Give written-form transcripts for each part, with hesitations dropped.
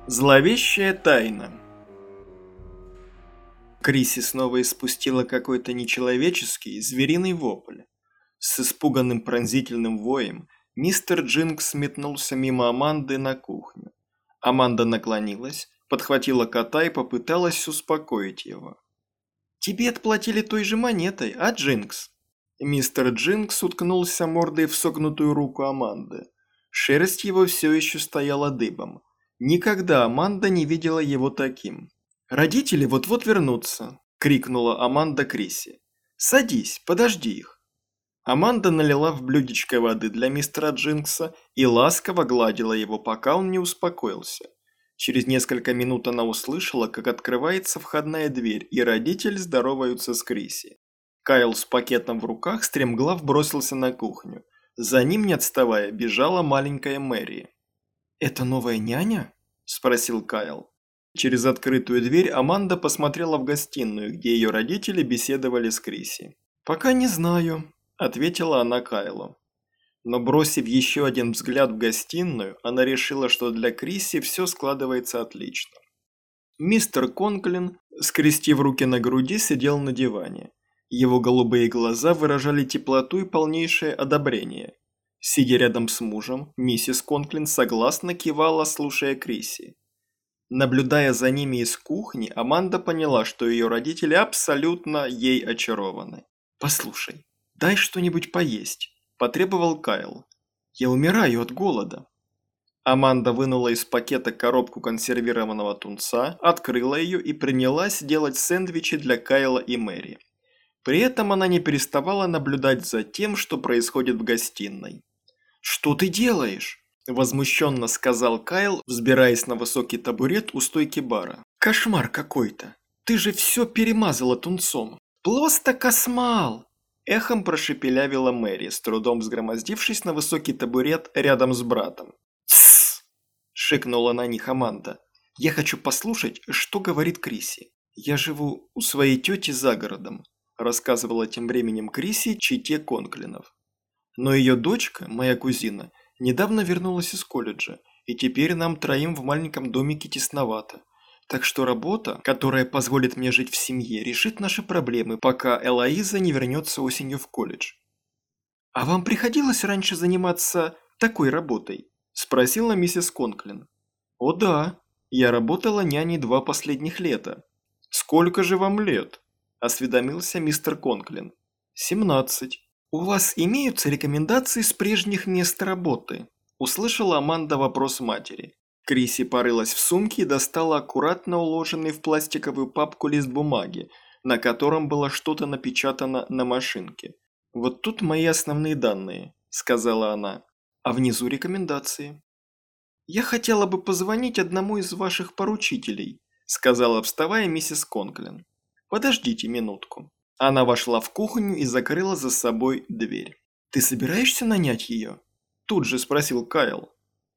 Зловещая тайна. Криси снова испустила какой-то нечеловеческий, звериный вопль. С испуганным пронзительным воем мистер Джинкс метнулся мимо Аманды на кухню. Аманда наклонилась, подхватила кота и попыталась успокоить его. «Тебе отплатили той же монетой, а, Джинкс?» Мистер Джинкс уткнулся мордой в согнутую руку Аманды. Шерсть его все еще стояла дыбом. Никогда Аманда не видела его таким. «Родители вот-вот вернутся», – крикнула Аманда Криси. «Садись, подожди их». Аманда налила в блюдечко воды для мистера Джинкса и ласково гладила его, пока он не успокоился. Через несколько минут она услышала, как открывается входная дверь, и родители здороваются с Криси. Кайл с пакетом в руках стремглав бросился на кухню. За ним, не отставая, бежала маленькая Мэри. «Это новая няня?» – спросил Кайл. Через открытую дверь Аманда посмотрела в гостиную, где ее родители беседовали с Криси. «Пока не знаю», – ответила она Кайлу. Но бросив еще один взгляд в гостиную, она решила, что для Криси все складывается отлично. Мистер Конклин, скрестив руки на груди, сидел на диване. Его голубые глаза выражали теплоту и полнейшее одобрение. Сидя рядом с мужем, миссис Конклин согласно кивала, слушая Криси. Наблюдая за ними из кухни, Аманда поняла, что ее родители абсолютно ей очарованы. «Послушай, дай что-нибудь поесть», – потребовал Кайл. «Я умираю от голода». Аманда вынула из пакета коробку консервированного тунца, открыла ее и принялась делать сэндвичи для Кайла и Мэри. При этом она не переставала наблюдать за тем, что происходит в гостиной. «Что ты делаешь?» – возмущенно сказал Кайл, взбираясь на высокий табурет у стойки бара. «Кошмар какой-то! Ты же все перемазала тунцом!» «Просто космал!» – эхом прошепелявила Мэри, с трудом взгромоздившись на высокий табурет рядом с братом. «Тссс!» – шикнула на них Аманда. «Я хочу послушать, что говорит Криси. Я живу у своей тети за городом», – рассказывала тем временем Криси чете Конклинов. «Но ее дочка, моя кузина, недавно вернулась из колледжа, и теперь нам троим в маленьком домике тесновато. Так что работа, которая позволит мне жить в семье, решит наши проблемы, пока Элоиза не вернется осенью в колледж». «А вам приходилось раньше заниматься такой работой?» – спросила миссис Конклин. «О да, я работала няней 2 последних лета». «Сколько же вам лет?» – осведомился мистер Конклин. 17. «У вас имеются рекомендации с прежних мест работы?» – услышала Аманда вопрос матери. Криси порылась в сумке и достала аккуратно уложенный в пластиковую папку лист бумаги, на котором было что-то напечатано на машинке. «Вот тут мои основные данные», – сказала она, – «а внизу рекомендации». «Я хотела бы позвонить одному из ваших поручителей», – сказала, вставая миссис Конклин. «Подождите минутку». Она вошла в кухню и закрыла за собой дверь. «Ты собираешься нанять ее?» – тут же спросил Кайл.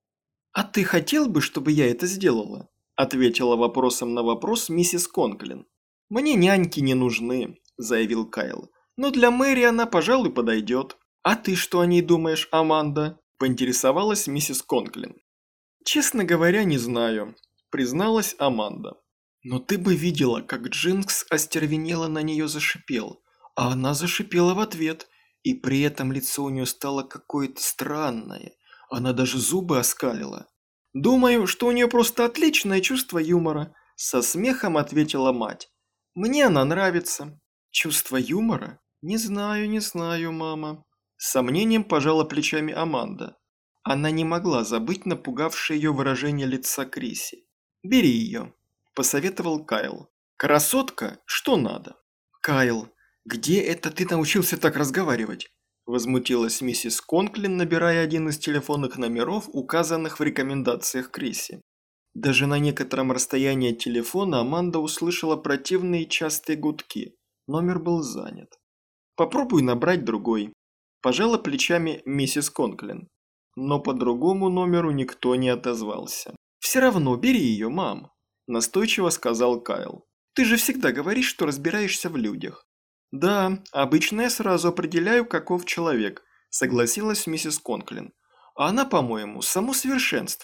«А ты хотел бы, чтобы я это сделала?» – ответила вопросом на вопрос миссис Конклин. «Мне няньки не нужны», – заявил Кайл. «Но для Мэри она, пожалуй, подойдет». «А ты что о ней думаешь, Аманда?» – поинтересовалась миссис Конклин. «Честно говоря, не знаю», – призналась Аманда. «Но ты бы видела, как Джинкс остервенело на нее зашипел, а она зашипела в ответ, и при этом лицо у нее стало какое-то странное. Она даже зубы оскалила». «Думаю, что у нее просто отличное чувство юмора», – со смехом ответила мать. «Мне она нравится». «Чувство юмора? Не знаю, мама». С сомнением пожала плечами Аманда. Она не могла забыть напугавшее ее выражение лица Криси. «Бери ее», – посоветовал Кайл. «Красотка, что надо?» «Кайл, где это ты научился так разговаривать?» – возмутилась миссис Конклин, набирая один из телефонных номеров, указанных в рекомендациях Криси. Даже на некотором расстоянии от телефона Аманда услышала противные частые гудки. Номер был занят. «Попробуй набрать другой», – пожала плечами миссис Конклин. Но по другому номеру никто не отозвался. «Все равно бери ее, мам», – настойчиво сказал Кайл. «Ты же всегда говоришь, что разбираешься в людях». «Да, обычно я сразу определяю, каков человек», – согласилась миссис Конклин. «А она, по-моему, само совершенство.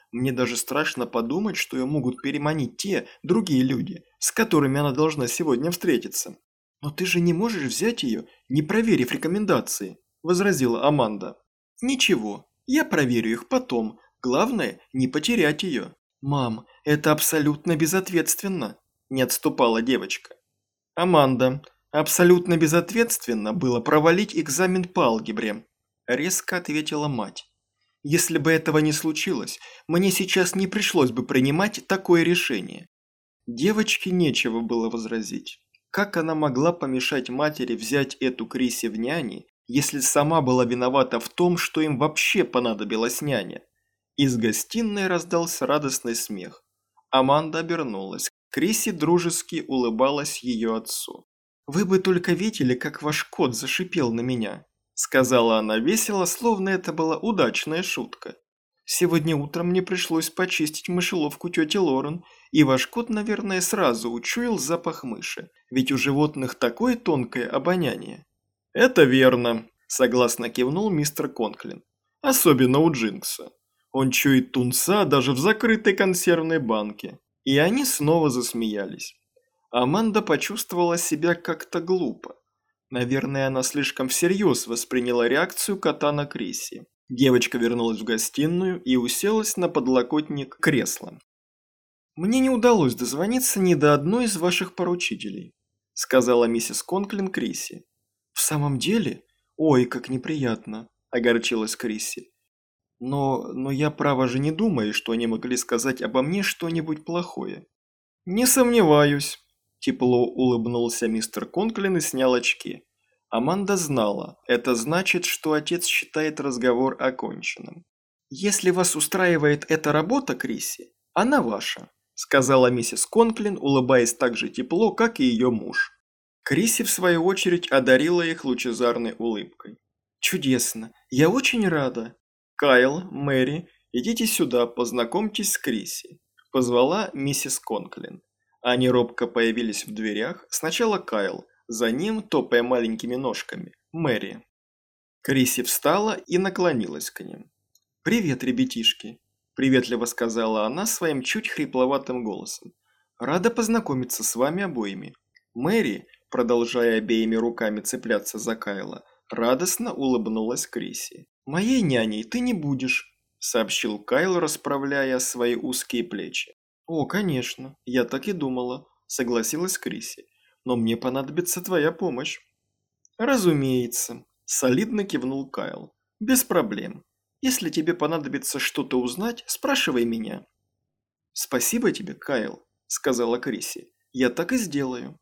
Мне даже страшно подумать, что ее могут переманить те, другие люди, с которыми она должна сегодня встретиться. «Но ты же не можешь взять ее, не проверив рекомендации», – возразила Аманда. «Ничего, я проверю их потом. Главное, не потерять ее». «Мам, это абсолютно безответственно», – не отступала девочка. «Аманда, абсолютно безответственно было провалить экзамен по алгебре», – резко ответила мать. «Если бы этого не случилось, мне сейчас не пришлось бы принимать такое решение». Девочке нечего было возразить. Как она могла помешать матери взять эту Криси в няни, если сама была виновата в том, что им вообще понадобилась няня? Из гостиной раздался радостный смех. Аманда обернулась. Криси дружески улыбалась ее отцу. «Вы бы только видели, как ваш кот зашипел на меня», – сказала она весело, словно это была удачная шутка. «Сегодня утром мне пришлось почистить мышеловку тети Лорен, и ваш кот, наверное, сразу учуял запах мыши, ведь у животных такое тонкое обоняние». «Это верно», – согласно кивнул мистер Конклин. «Особенно у Джинкса. Он чует тунца даже в закрытой консервной банке». И они снова засмеялись. Аманда почувствовала себя как-то глупо. Наверное, она слишком всерьез восприняла реакцию кота на Криси. Девочка вернулась в гостиную и уселась на подлокотник кресла. «Мне не удалось дозвониться ни до одной из ваших поручителей», – сказала миссис Конклин Криси. «В самом деле? Ой, как неприятно», – огорчилась Криси. Но я, право же, не думаю, что они могли сказать обо мне что-нибудь плохое». «Не сомневаюсь», – тепло улыбнулся мистер Конклин и снял очки. Аманда знала, это значит, что отец считает разговор оконченным. «Если вас устраивает эта работа, Криси, она ваша», – сказала миссис Конклин, улыбаясь так же тепло, как и ее муж. Криси, в свою очередь, одарила их лучезарной улыбкой. «Чудесно, я очень рада. Кайл, Мэри, идите сюда, познакомьтесь с Криси», – позвала миссис Конклин. Они робко появились в дверях, сначала Кайл, за ним, топая маленькими ножками, Мэри. Криси встала и наклонилась к ним. «Привет, ребятишки», – приветливо сказала она своим чуть хрипловатым голосом. «Рада познакомиться с вами обоими». Мэри, продолжая обеими руками цепляться за Кайла, радостно улыбнулась Криси. «Моей няней ты не будешь», – сообщил Кайл, расправляя свои узкие плечи. «О, конечно, я так и думала», – согласилась Криси. «Но мне понадобится твоя помощь». «Разумеется», – солидно кивнул Кайл. «Без проблем. Если тебе понадобится что-то узнать, спрашивай меня». «Спасибо тебе, Кайл», – сказала Криси. «Я так и сделаю».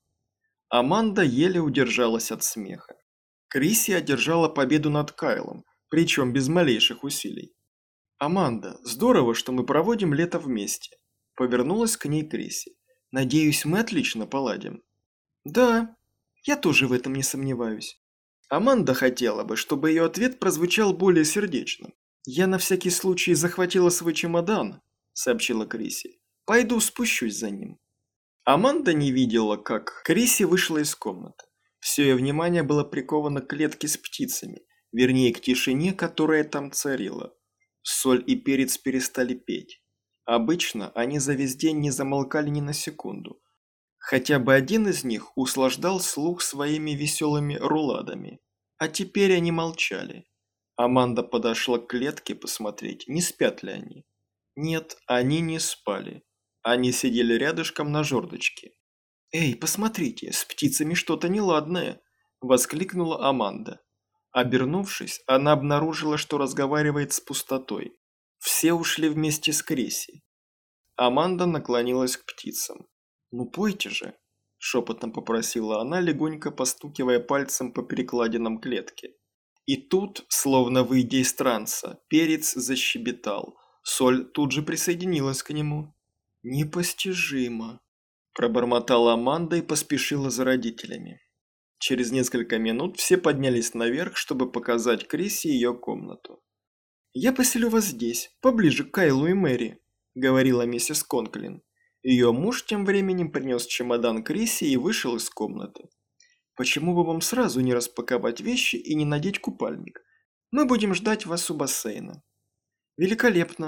Аманда еле удержалась от смеха. Криси одержала победу над Кайлом, причем без малейших усилий. «Аманда, здорово, что мы проводим лето вместе», – повернулась к ней Криси. «Надеюсь, мы отлично поладим». «Да, я тоже в этом не сомневаюсь». Аманда хотела бы, чтобы ее ответ прозвучал более сердечно. «Я на всякий случай захватила свой чемодан», – сообщила Криси. «Пойду спущусь за ним». Аманда не видела, как Криси вышла из комнаты. Все ее внимание было приковано к клетке с птицами, вернее, к тишине, которая там царила. Соль и перец перестали петь. Обычно они за весь день не замолкали ни на секунду. Хотя бы один из них услаждал слух своими веселыми руладами. А теперь они молчали. Аманда подошла к клетке посмотреть, не спят ли они. Нет, они не спали. Они сидели рядышком на жердочке. «Эй, посмотрите, с птицами что-то неладное!» – воскликнула Аманда. Обернувшись, она обнаружила, что разговаривает с пустотой. Все ушли вместе с Криси. Аманда наклонилась к птицам. «Ну пойте же!» – шепотом попросила она, легонько постукивая пальцем по перекладинам клетки. И тут, словно выйдя из транса, перец защебетал. Соль тут же присоединилась к нему. «Непостижимо!» – пробормотала Аманда и поспешила за родителями. Через несколько минут все поднялись наверх, чтобы показать Криси ее комнату. «Я поселю вас здесь, поближе к Кайлу и Мэри», – говорила миссис Конклин. Ее муж тем временем принес чемодан Криси и вышел из комнаты. «Почему бы вам сразу не распаковать вещи и не надеть купальник? Мы будем ждать вас у бассейна». «Великолепно»,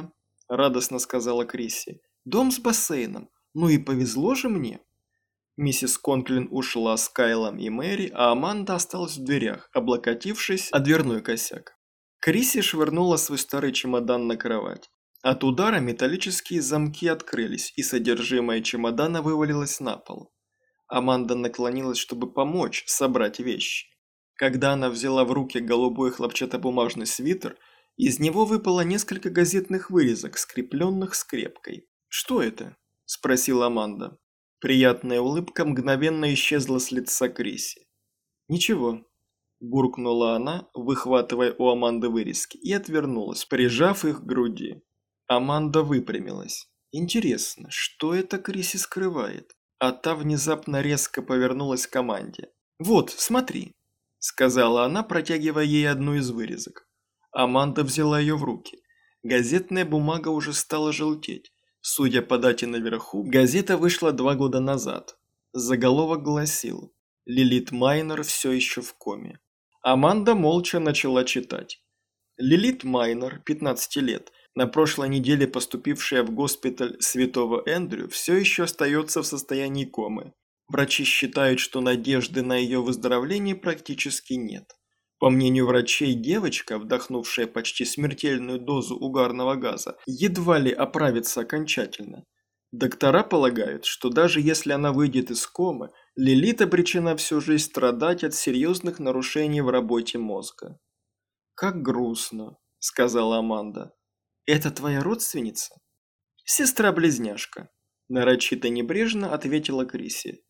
радостно сказала Крисси. «Дом с бассейном. Ну и повезло же мне». Миссис Конклин ушла с Кайлом и Мэри, а Аманда осталась в дверях, облокотившись о дверной косяк. Крисси швырнула свой старый чемодан на кровать. От удара металлические замки открылись, и содержимое чемодана вывалилось на пол. Аманда наклонилась, чтобы помочь собрать вещи. Когда она взяла в руки голубой хлопчатобумажный свитер, из него выпало несколько газетных вырезок, скрепленных скрепкой. «Что это?» – спросила Аманда. Приятная улыбка мгновенно исчезла с лица Крисси. «Ничего», – буркнула она, выхватывая у Аманды вырезки, и отвернулась, прижав их к груди. Аманда выпрямилась. «Интересно, что это Крисси скрывает?» А та внезапно резко повернулась к Аманде. «Вот, смотри», – сказала она, протягивая ей одну из вырезок. Аманда взяла ее в руки. Газетная бумага уже стала желтеть. Судя по дате наверху, газета вышла 2 года назад. Заголовок гласил: «Лилит Майнер все еще в коме». Аманда молча начала читать. Лилит Майнер, 15 лет, на прошлой неделе поступившая в госпиталь Святого Эндрю, все еще остается в состоянии комы. Врачи считают, что надежды на ее выздоровление практически нет. По мнению врачей, девочка, вдохнувшая почти смертельную дозу угарного газа, едва ли оправится окончательно. Доктора полагают, что даже если она выйдет из комы, Лилит обречена всю жизнь страдать от серьезных нарушений в работе мозга. «Как грустно», – сказала Аманда. «Это твоя родственница?» «Сестра-близняшка», – нарочито небрежно ответила Крисси.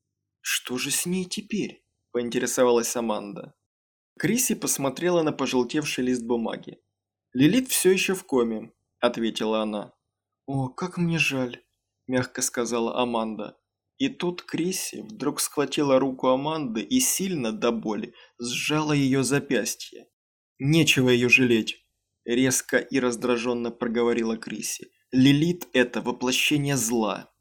«Что же с ней теперь?» – поинтересовалась Аманда. Крисси посмотрела на пожелтевший лист бумаги. «Лилит все еще в коме», – ответила она. «О, как мне жаль», – мягко сказала Аманда. И тут Крисси вдруг схватила руку Аманды и сильно до боли сжала ее запястье. «Нечего ее жалеть», – резко и раздраженно проговорила Крисси. «Лилит – это воплощение зла».